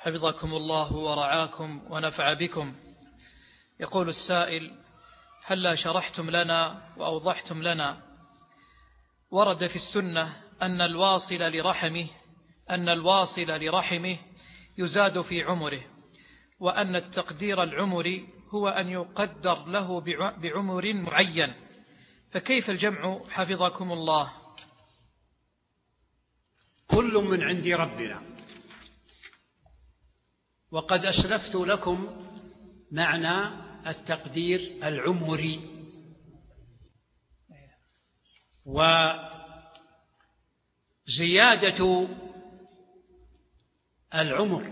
حفظكم الله ورعاكم ونفع بكم. يقول السائل: هلا شرحتم لنا وأوضحتم لنا، ورد في السنة أن الواصل لرحمه يزاد في عمره، وأن التقدير العمري هو أن يقدر له بعمر معين، فكيف الجمع حفظكم الله؟ كل من عند ربنا. وقد أسلفت لكم معنى التقدير العمري، وزيادة العمر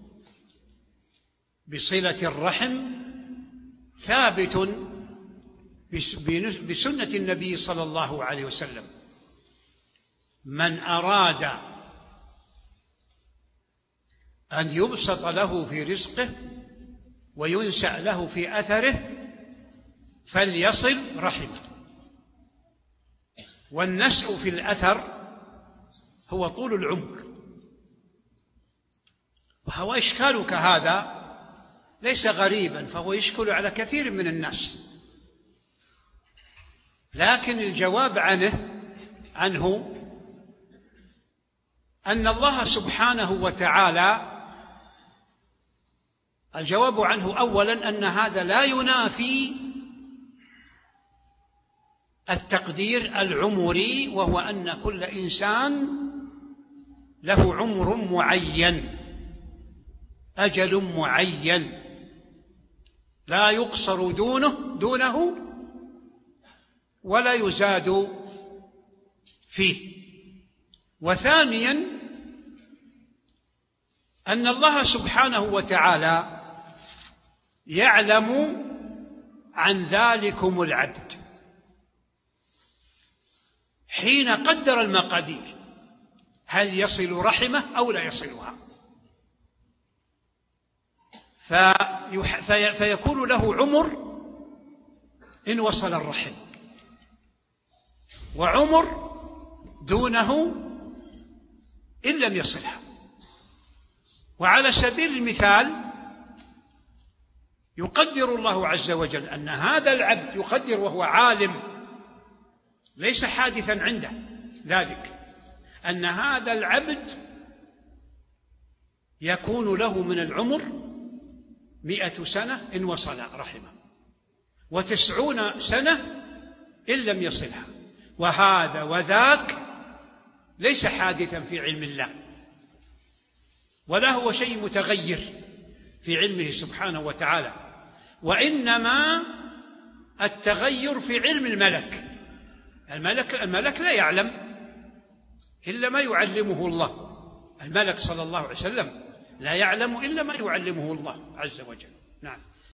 بصلة الرحم ثابت بسنة النبي صلى الله عليه وسلم. من أراد أن يبسط له في رزقه وينسأ له في أثره فليصل رحمه. والنسء في الأثر هو طول العمر. وهو إشكالك هذا ليس غريبا، فهو يشكل على كثير من الناس، لكن الجواب عنه أن الله سبحانه وتعالى، الجواب عنه أولا أن هذا لا ينافي التقدير العمري، وهو أن كل إنسان له عمر معين، أجل معين لا يقصر دونه ولا يزاد فيه. وثانيا أن الله سبحانه وتعالى يعلم عن ذلكم العبد حين قدر المقادير، هل يصل رحمه أو لا يصلها، فيكون له عمر إن وصل الرحم، وعمر دونه إن لم يصلها. وعلى سبيل المثال يقدر الله عز وجل أن هذا العبد يقدر وهو عالم، ليس حادثا عنده ذلك، أن هذا العبد يكون له من العمر 100 سنة إن وصل رحمه، 90 سنة إن لم يصلها. وهذا وذاك ليس حادثا في علم الله، ولا هو شيء متغير في علمه سبحانه وتعالى، وإنما التغير في علم الملك. الملك لا يعلم إلا ما يعلمه الله. الملك صلى الله عليه وسلم لا يعلم إلا ما يعلمه الله عز وجل. نعم.